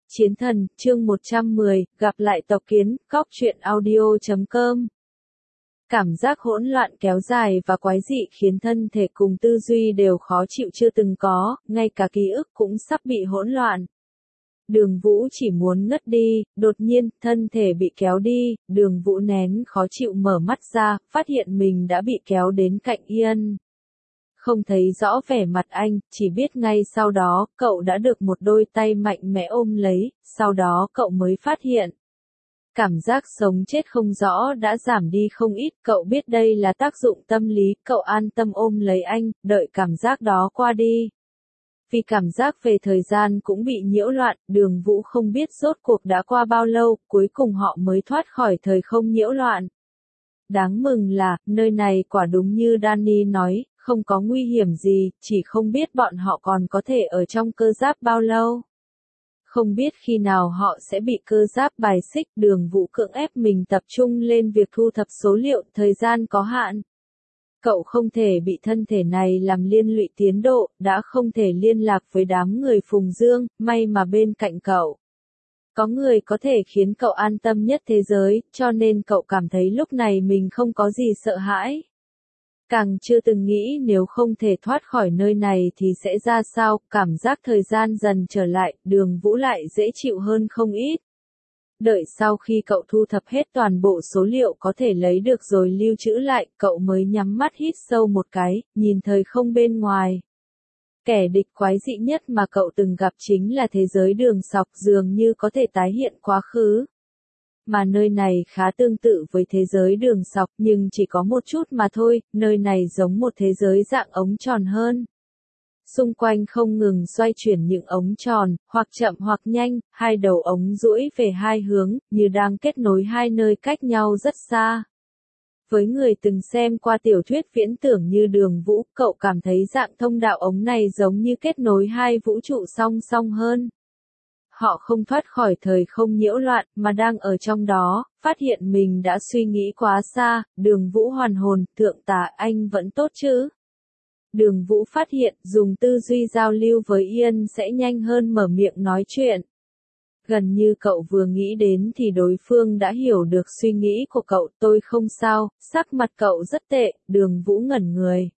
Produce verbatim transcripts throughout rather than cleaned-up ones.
Chiến thần, chương một trăm mười, gặp lại tộc kiến, cóc truyện audio chấm com. Cảm giác hỗn loạn kéo dài và quái dị khiến thân thể cùng tư duy đều khó chịu chưa từng có, ngay cả ký ức cũng sắp bị hỗn loạn. Đường Vũ chỉ muốn ngất đi, đột nhiên, thân thể bị kéo đi, Đường Vũ nén khó chịu mở mắt ra, phát hiện mình đã bị kéo đến cạnh Ian. Không thấy rõ vẻ mặt anh, chỉ biết ngay sau đó, cậu đã được một đôi tay mạnh mẽ ôm lấy, sau đó cậu mới phát hiện. Cảm giác sống chết không rõ đã giảm đi không ít, cậu biết đây là tác dụng tâm lý, cậu an tâm ôm lấy anh, đợi cảm giác đó qua đi. Vì cảm giác về thời gian cũng bị nhiễu loạn, Đường Vũ không biết rốt cuộc đã qua bao lâu, cuối cùng họ mới thoát khỏi thời không nhiễu loạn. Đáng mừng là, nơi này quả đúng như Danny nói, không có nguy hiểm gì, chỉ không biết bọn họ còn có thể ở trong cơ giáp bao lâu. Không biết khi nào họ sẽ bị cơ giáp bài xích, Đường Vũ cưỡng ép mình tập trung lên việc thu thập số liệu, thời gian có hạn. Cậu không thể bị thân thể này làm liên lụy tiến độ, đã không thể liên lạc với đám người Phùng Dương, may mà bên cạnh cậu. Có người có thể khiến cậu an tâm nhất thế giới, cho nên cậu cảm thấy lúc này mình không có gì sợ hãi. Càng chưa từng nghĩ nếu không thể thoát khỏi nơi này thì sẽ ra sao, cảm giác thời gian dần trở lại, Đường Vũ lại dễ chịu hơn không ít. Đợi sau khi cậu thu thập hết toàn bộ số liệu có thể lấy được rồi lưu trữ lại, cậu mới nhắm mắt hít sâu một cái, nhìn thời không bên ngoài. Kẻ địch quái dị nhất mà cậu từng gặp chính là thế giới Đường Sọc, dường như có thể tái hiện quá khứ. Mà nơi này khá tương tự với thế giới Đường Sọc nhưng chỉ có một chút mà thôi, nơi này giống một thế giới dạng ống tròn hơn. Xung quanh không ngừng xoay chuyển những ống tròn, hoặc chậm hoặc nhanh, hai đầu ống duỗi về hai hướng, như đang kết nối hai nơi cách nhau rất xa. Với người từng xem qua tiểu thuyết viễn tưởng như Đường Vũ, cậu cảm thấy dạng thông đạo ống này giống như kết nối hai vũ trụ song song hơn. Họ không thoát khỏi thời không nhiễu loạn, mà đang ở trong đó, phát hiện mình đã suy nghĩ quá xa, Đường Vũ hoàn hồn, thượng tá anh vẫn tốt chứ? Đường Vũ phát hiện, dùng tư duy giao lưu với Ian sẽ nhanh hơn mở miệng nói chuyện. Gần như cậu vừa nghĩ đến thì đối phương đã hiểu được suy nghĩ của cậu, tôi không sao, sắc mặt cậu rất tệ, Đường Vũ ngẩn người.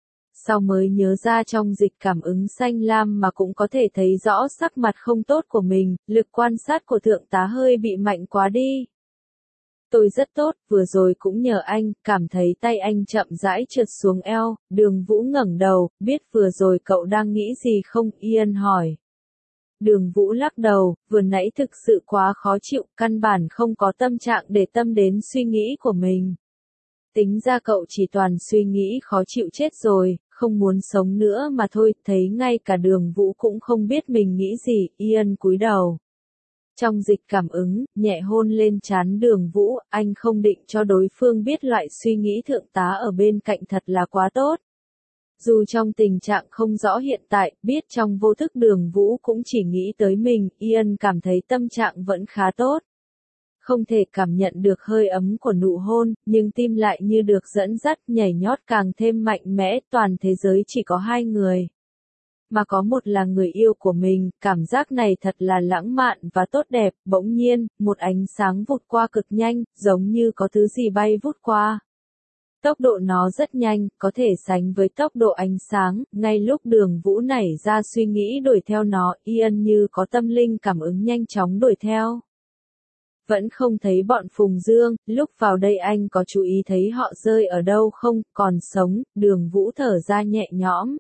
Sau mới nhớ ra trong dịch cảm ứng xanh lam mà cũng có thể thấy rõ sắc mặt không tốt của mình, lực quan sát của thượng tá hơi bị mạnh quá đi. Tôi rất tốt, vừa rồi cũng nhờ anh, cảm thấy tay anh chậm rãi trượt xuống eo, Đường Vũ ngẩng đầu, biết vừa rồi cậu đang nghĩ gì không, Ian hỏi. Đường Vũ lắc đầu, vừa nãy thực sự quá khó chịu, căn bản không có tâm trạng để tâm đến suy nghĩ của mình. Tính ra cậu chỉ toàn suy nghĩ khó chịu chết rồi, không muốn sống nữa mà thôi, thấy ngay cả Đường Vũ cũng không biết mình nghĩ gì, Ian cúi đầu. Trong dịch cảm ứng, nhẹ hôn lên trán Đường Vũ, anh không định cho đối phương biết loại suy nghĩ thượng tá ở bên cạnh thật là quá tốt. Dù trong tình trạng không rõ hiện tại, biết trong vô thức Đường Vũ cũng chỉ nghĩ tới mình, Ian cảm thấy tâm trạng vẫn khá tốt. Không thể cảm nhận được hơi ấm của nụ hôn, nhưng tim lại như được dẫn dắt, nhảy nhót càng thêm mạnh mẽ, toàn thế giới chỉ có hai người. Mà có một là người yêu của mình, cảm giác này thật là lãng mạn và tốt đẹp, bỗng nhiên, một ánh sáng vụt qua cực nhanh, giống như có thứ gì bay vút qua. Tốc độ nó rất nhanh, có thể sánh với tốc độ ánh sáng, ngay lúc Đường Vũ nảy ra suy nghĩ đuổi theo nó, Ian như có tâm linh cảm ứng nhanh chóng đuổi theo. Vẫn không thấy bọn Phùng Dương, lúc vào đây anh có chú ý thấy họ rơi ở đâu không, còn sống, Đường Vũ thở ra nhẹ nhõm.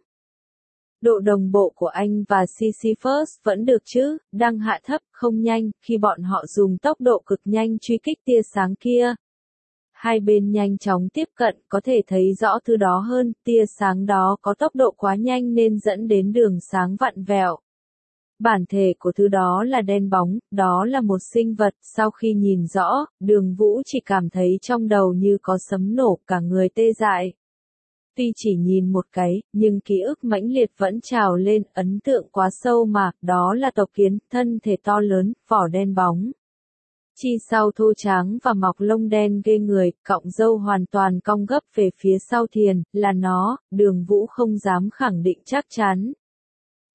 Độ đồng bộ của anh và Sisyphus vẫn được chứ, đang hạ thấp, không nhanh, khi bọn họ dùng tốc độ cực nhanh truy kích tia sáng kia. Hai bên nhanh chóng tiếp cận, có thể thấy rõ thứ đó hơn, tia sáng đó có tốc độ quá nhanh nên dẫn đến đường sáng vặn vẹo. Bản thể của thứ đó là đen bóng, đó là một sinh vật, sau khi nhìn rõ, Đường Vũ chỉ cảm thấy trong đầu như có sấm nổ, cả người tê dại. Tuy chỉ nhìn một cái, nhưng ký ức mãnh liệt vẫn trào lên, ấn tượng quá sâu mà, đó là tộc kiến, thân thể to lớn, vỏ đen bóng. Chi sau thô tráng và mọc lông đen ghê người, cọng râu hoàn toàn cong gấp về phía sau thiền, là nó, Đường Vũ không dám khẳng định chắc chắn.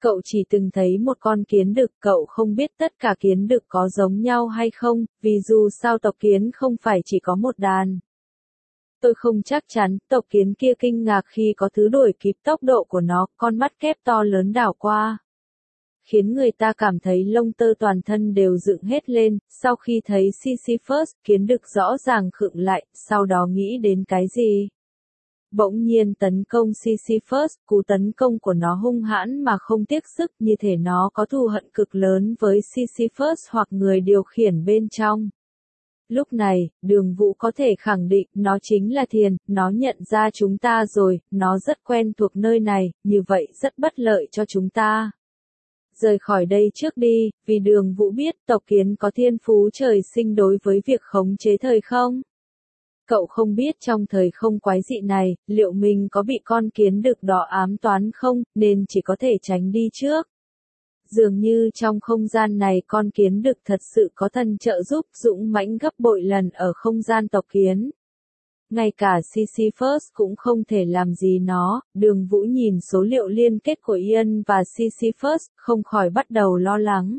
Cậu chỉ từng thấy một con kiến đực, cậu không biết tất cả kiến đực có giống nhau hay không, vì dù sao tộc kiến không phải chỉ có một đàn. Tôi không chắc chắn, tộc kiến kia kinh ngạc khi có thứ đuổi kịp tốc độ của nó, con mắt kép to lớn đảo qua. Khiến người ta cảm thấy lông tơ toàn thân đều dựng hết lên, sau khi thấy Sisyphus, kiến đực rõ ràng khựng lại, sau đó nghĩ đến cái gì? Bỗng nhiên tấn công Sisyphus, cú tấn công của nó hung hãn mà không tiếc sức, như thể nó có thù hận cực lớn với Sisyphus hoặc người điều khiển bên trong. Lúc này, Đường Vũ có thể khẳng định, nó chính là Thiền, nó nhận ra chúng ta rồi, nó rất quen thuộc nơi này, như vậy rất bất lợi cho chúng ta. Rời khỏi đây trước đi, vì Đường Vũ biết tộc kiến có thiên phú trời sinh đối với việc khống chế thời không. Cậu không biết trong thời không quái dị này, liệu mình có bị con kiến đực đó ám toán không, nên chỉ có thể tránh đi trước. Dường như trong không gian này con kiến đực thật sự có thần trợ giúp, dũng mãnh gấp bội lần ở không gian tộc kiến. Ngay cả Sisyphus cũng không thể làm gì nó, Đường Vũ nhìn số liệu liên kết của Ian và Sisyphus, không khỏi bắt đầu lo lắng.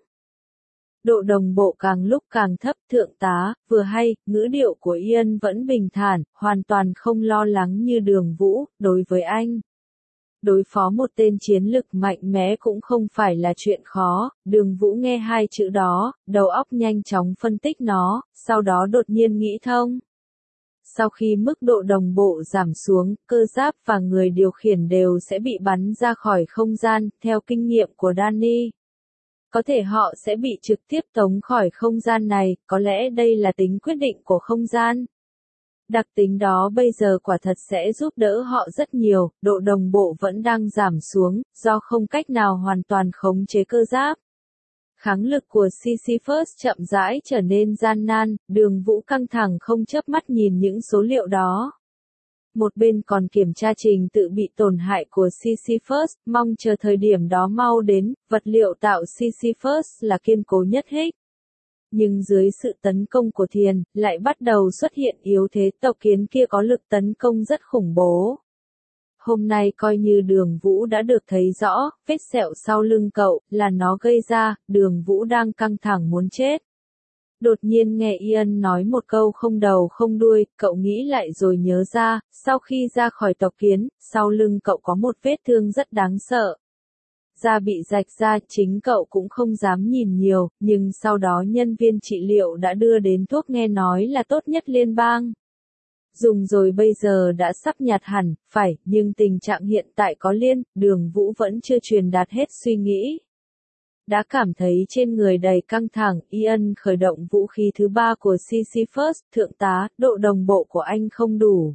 Độ đồng bộ càng lúc càng thấp, thượng tá, vừa hay, ngữ điệu của Ian vẫn bình thản, hoàn toàn không lo lắng như Đường Vũ, đối với anh. Đối phó một tên chiến lực mạnh mẽ cũng không phải là chuyện khó, Đường Vũ nghe hai chữ đó, đầu óc nhanh chóng phân tích nó, sau đó đột nhiên nghĩ thông. Sau khi mức độ đồng bộ giảm xuống, cơ giáp và người điều khiển đều sẽ bị bắn ra khỏi không gian, theo kinh nghiệm của Danny. Có thể họ sẽ bị trực tiếp tống khỏi không gian này, có lẽ đây là tính quyết định của không gian. Đặc tính đó bây giờ quả thật sẽ giúp đỡ họ rất nhiều, độ đồng bộ vẫn đang giảm xuống, do không cách nào hoàn toàn khống chế cơ giáp. Kháng lực của Sisyphus chậm rãi trở nên gian nan, Đường Vũ căng thẳng không chớp mắt nhìn những số liệu đó. Một bên còn kiểm tra trình tự bị tổn hại của Sisyphus, mong chờ thời điểm đó mau đến, vật liệu tạo Sisyphus là kiên cố nhất hết. Nhưng dưới sự tấn công của Thiền, lại bắt đầu xuất hiện yếu thế, tộc kiến kia có lực tấn công rất khủng bố. Hôm nay coi như Đường Vũ đã được thấy rõ, vết sẹo sau lưng cậu, là nó gây ra, Đường Vũ đang căng thẳng muốn chết. Đột nhiên nghe Ian nói một câu không đầu không đuôi, cậu nghĩ lại rồi nhớ ra, sau khi ra khỏi tộc kiến, sau lưng cậu có một vết thương rất đáng sợ. Da bị rạch ra, chính cậu cũng không dám nhìn nhiều, nhưng sau đó nhân viên trị liệu đã đưa đến thuốc nghe nói là tốt nhất liên bang. Dùng rồi bây giờ đã sắp nhạt hẳn, phải, nhưng tình trạng hiện tại có liên, Đường Vũ vẫn chưa truyền đạt hết suy nghĩ. Đã cảm thấy trên người đầy căng thẳng, Ian khởi động vũ khí thứ ba của Sisyphus, thượng tá, độ đồng bộ của anh không đủ.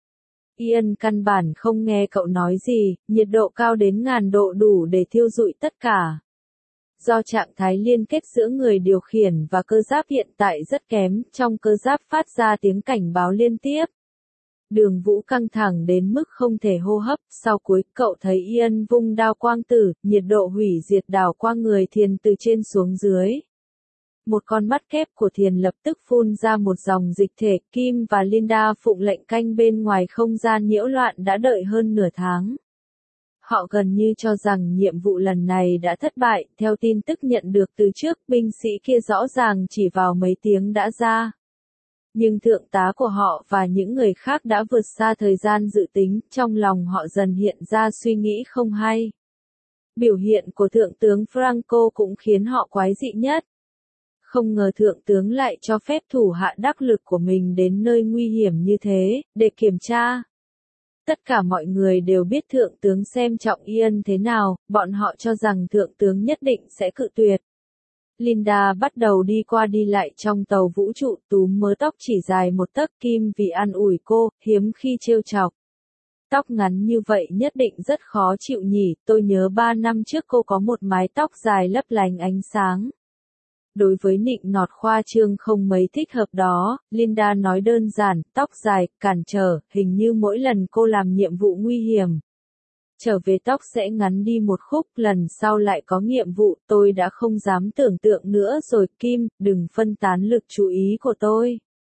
Ian căn bản không nghe cậu nói gì, nhiệt độ cao đến ngàn độ đủ để thiêu rụi tất cả. Do trạng thái liên kết giữa người điều khiển và cơ giáp hiện tại rất kém, trong cơ giáp phát ra tiếng cảnh báo liên tiếp. Đường Vũ căng thẳng đến mức không thể hô hấp, sau cuối cậu thấy Ian vung đao quang tử, nhiệt độ hủy diệt đảo qua người Thiền từ trên xuống dưới. Một con mắt kép của Thiền lập tức phun ra một dòng dịch thể, Kim và Linda phụng lệnh canh bên ngoài không gian nhiễu loạn đã đợi hơn nửa tháng. Họ gần như cho rằng nhiệm vụ lần này đã thất bại, theo tin tức nhận được từ trước, binh sĩ kia rõ ràng chỉ vào mấy tiếng đã ra. Nhưng thượng tá của họ và những người khác đã vượt xa thời gian dự tính, trong lòng họ dần hiện ra suy nghĩ không hay. Biểu hiện của thượng tướng Franco cũng khiến họ quái dị nhất. Không ngờ thượng tướng lại cho phép thủ hạ đắc lực của mình đến nơi nguy hiểm như thế, để kiểm tra. Tất cả mọi người đều biết thượng tướng xem trọng Ian thế nào, bọn họ cho rằng thượng tướng nhất định sẽ cự tuyệt. Linda bắt đầu đi qua đi lại trong tàu vũ trụ, túm mớ tóc chỉ dài một tấc, Kim vì an ủi cô, hiếm khi trêu chọc. Tóc ngắn như vậy nhất định rất khó chịu nhỉ, tôi nhớ ba năm trước cô có một mái tóc dài lấp lánh ánh sáng. Đối với nịnh nọt khoa trương không mấy thích hợp đó, Linda nói đơn giản, tóc dài, cản trở, hình như mỗi lần cô làm nhiệm vụ nguy hiểm. Trở về tóc sẽ ngắn đi một khúc, lần sau lại có nhiệm vụ, tôi đã không dám tưởng tượng nữa rồi, Kim, đừng phân tán lực chú ý của tôi.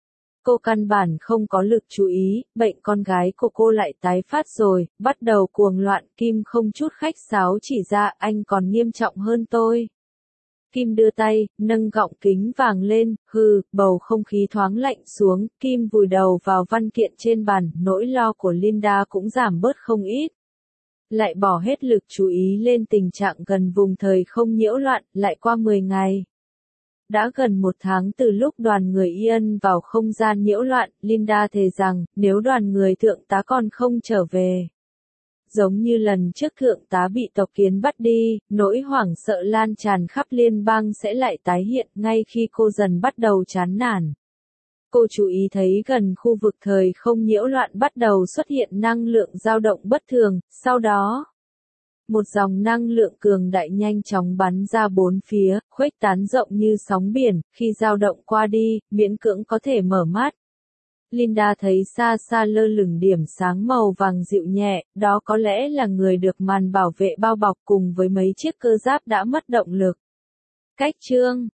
Cô căn bản không có lực chú ý, bệnh con gái của cô lại tái phát rồi, bắt đầu cuồng loạn. Kim không chút khách sáo chỉ ra, anh còn nghiêm trọng hơn tôi. Kim đưa tay, nâng gọng kính vàng lên, hừ, bầu không khí thoáng lạnh xuống, Kim vùi đầu vào văn kiện trên bàn, nỗi lo của Linda cũng giảm bớt không ít. Lại bỏ hết lực chú ý lên tình trạng gần vùng thời không nhiễu loạn, lại qua mười ngày. Đã gần một tháng từ lúc đoàn người Ian vào không gian nhiễu loạn, Linda thề rằng, nếu đoàn người thượng tá còn không trở về. Giống như lần trước thượng tá bị tộc kiến bắt đi, nỗi hoảng sợ lan tràn khắp liên bang sẽ lại tái hiện ngay khi cô dần bắt đầu chán nản. Cô chú ý thấy gần khu vực thời không nhiễu loạn bắt đầu xuất hiện năng lượng dao động bất thường, sau đó một dòng năng lượng cường đại nhanh chóng bắn ra bốn phía, khuếch tán rộng như sóng biển, khi dao động qua đi, miễn cưỡng có thể mở mắt. Linda thấy xa xa lơ lửng điểm sáng màu vàng dịu nhẹ, đó có lẽ là người được màn bảo vệ bao bọc cùng với mấy chiếc cơ giáp đã mất động lực. Cách chương